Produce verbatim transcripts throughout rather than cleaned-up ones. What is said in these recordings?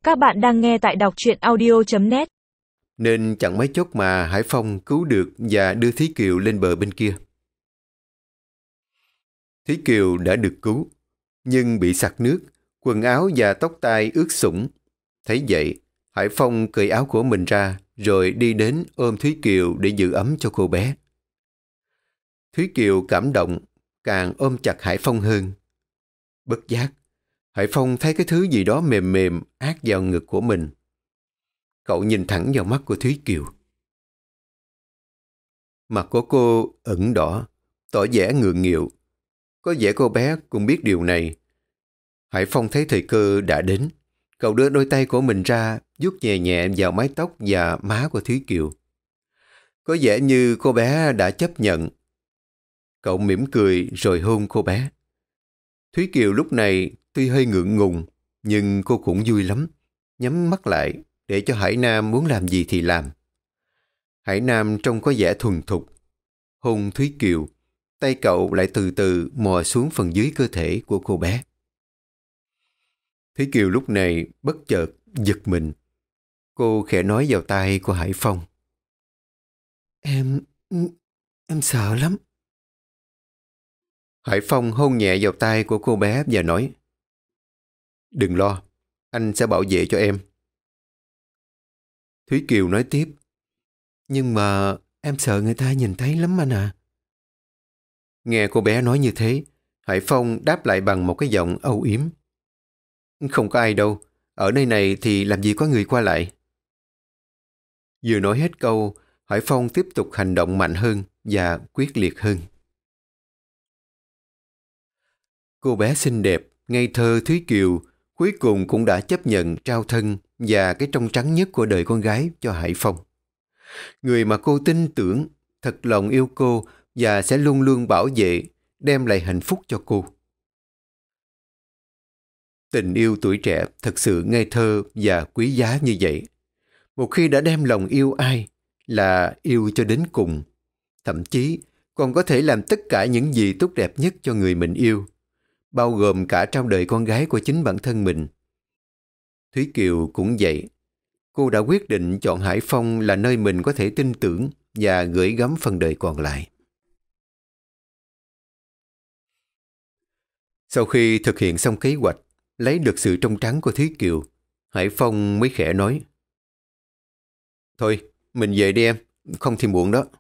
Các bạn đang nghe tại đọc truyện audio chấm net. Nên chẳng mấy chốc mà Hải Phong cứu được và đưa Thúy Kiều lên bờ bên kia. Thúy Kiều đã được cứu, nhưng bị sặc nước, quần áo và tóc tai ướt sũng. Thấy vậy, Hải Phong cởi áo của mình ra, rồi đi đến ôm Thúy Kiều để giữ ấm cho cô bé. Thúy Kiều cảm động, càng ôm chặt Hải Phong hơn. Bất giác, Hải Phong thấy cái thứ gì đó mềm mềm át vào ngực của mình. Cậu nhìn thẳng vào mắt của Thúy Kiều. Mặt của cô ửng đỏ, tỏ vẻ ngượng nghịu. Có vẻ cô bé cũng biết điều này. Hải Phong thấy thời cơ đã đến. Cậu đưa đôi tay của mình ra, vuốt nhẹ nhẹ vào mái tóc và má của Thúy Kiều. Có vẻ như cô bé đã chấp nhận. Cậu mỉm cười rồi hôn cô bé. Thúy Kiều lúc này tuy hơi ngượng ngùng, nhưng cô cũng vui lắm. Nhắm mắt lại để cho Hải Nam muốn làm gì thì làm. Hải Nam trông có vẻ thuần thục. Hôn Thúy Kiều, tay cậu lại từ từ mò xuống phần dưới cơ thể của cô bé. Thúy Kiều lúc này bất chợt giật mình. Cô khẽ nói vào tai của Hải Phong. Em... em sợ lắm. Hải Phong hôn nhẹ vào tai của cô bé và nói: Đừng lo, anh sẽ bảo vệ cho em. Thúy Kiều nói tiếp: Nhưng mà em sợ người ta nhìn thấy lắm anh à. Nghe cô bé nói như thế, Hải Phong đáp lại bằng một cái giọng âu yếm: Không có ai đâu, ở nơi này thì làm gì có người qua lại. Vừa nói hết câu, Hải Phong tiếp tục hành động mạnh hơn và quyết liệt hơn. Cô bé xinh đẹp, ngây thơ Thúy Kiều cuối cùng cũng đã chấp nhận trao thân và cái trong trắng nhất của đời con gái cho Hải Phong. Người mà cô tin tưởng, thật lòng yêu cô và sẽ luôn luôn bảo vệ, đem lại hạnh phúc cho cô. Tình yêu tuổi trẻ thật sự ngây thơ và quý giá như vậy. Một khi đã đem lòng yêu ai là yêu cho đến cùng. Thậm chí còn có thể làm tất cả những gì tốt đẹp nhất cho người mình yêu, bao gồm cả trao đời con gái của chính bản thân mình. Thúy Kiều cũng vậy. Cô đã quyết định chọn Hải Phong là nơi mình có thể tin tưởng và gửi gắm phần đời còn lại. Sau khi thực hiện xong kế hoạch, lấy được sự trong trắng của Thúy Kiều, Hải Phong mới khẽ nói: Thôi, mình về đi em, không thì muộn đó.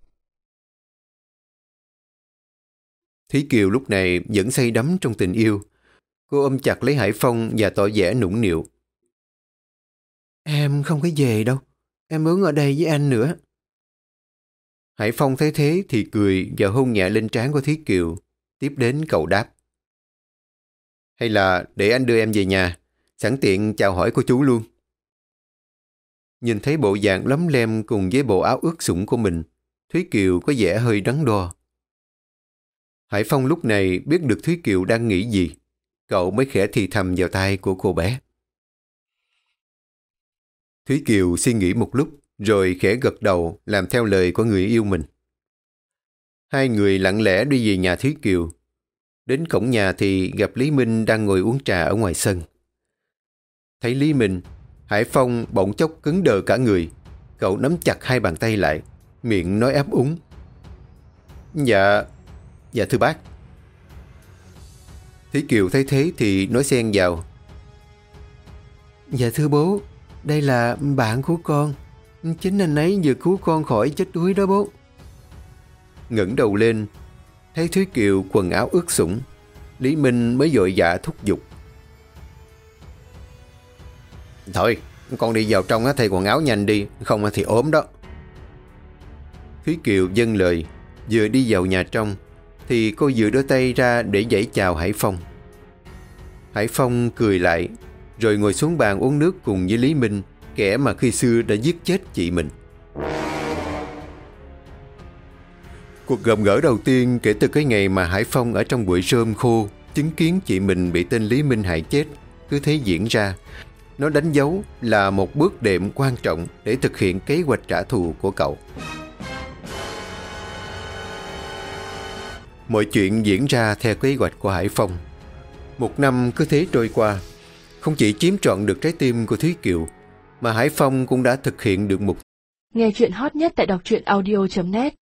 Thúy Kiều lúc này vẫn say đắm trong tình yêu. Cô ôm chặt lấy Hải Phong và tỏ vẻ nũng nịu: Em không có về đâu, em muốn ở đây với anh nữa. Hải Phong thấy thế thì cười và hôn nhẹ lên trán của Thúy Kiều. Tiếp đến cậu đáp: Hay là để anh đưa em về nhà, sẵn tiện chào hỏi cô chú luôn. Nhìn thấy bộ dạng lấm lem cùng với bộ áo ướt sũng của mình, Thúy Kiều có vẻ hơi đắn đo. Hải Phong lúc này biết được Thúy Kiều đang nghĩ gì. Cậu mới khẽ thì thầm vào tai của cô bé. Thúy Kiều suy nghĩ một lúc, rồi khẽ gật đầu làm theo lời của người yêu mình. Hai người lặng lẽ đi về nhà Thúy Kiều. Đến cổng nhà thì gặp Lý Minh đang ngồi uống trà ở ngoài sân. Thấy Lý Minh, Hải Phong bỗng chốc cứng đờ cả người. Cậu nắm chặt hai bàn tay lại, miệng nói ấp úng: Dạ, dạ thưa bác. Thúy Kiều thấy thế thì nói xen vào: Dạ thưa bố, đây là bạn của con. Chính anh ấy vừa cứu con khỏi chết đuối đó bố. Ngẩng đầu lên, thấy Thúy Kiều quần áo ướt sũng, Lý Minh mới vội vã thúc giục: Thôi, con đi vào trong thay quần áo nhanh đi, không thì ốm đó. Thúy Kiều vâng lời, vừa đi vào nhà trong thì cô vừa đưa tay ra để vẫy chào Hải Phong. Hải Phong cười lại, rồi ngồi xuống bàn uống nước cùng với Lý Minh, kẻ mà khi xưa đã giết chết chị mình. Cuộc gặp gỡ đầu tiên kể từ cái ngày mà Hải Phong ở trong bụi rơm khô chứng kiến chị mình bị tên Lý Minh hại chết cứ thế diễn ra. Nó đánh dấu là một bước đệm quan trọng để thực hiện kế hoạch trả thù của cậu. Mọi chuyện diễn ra theo kế hoạch của Hải Phong. Một năm cứ thế trôi qua. Không chỉ chiếm trọn được trái tim của Thúy Kiều, mà Hải Phong cũng đã thực hiện được mục Nghe chuyện hot nhất tại đọc truyện audio chấm net.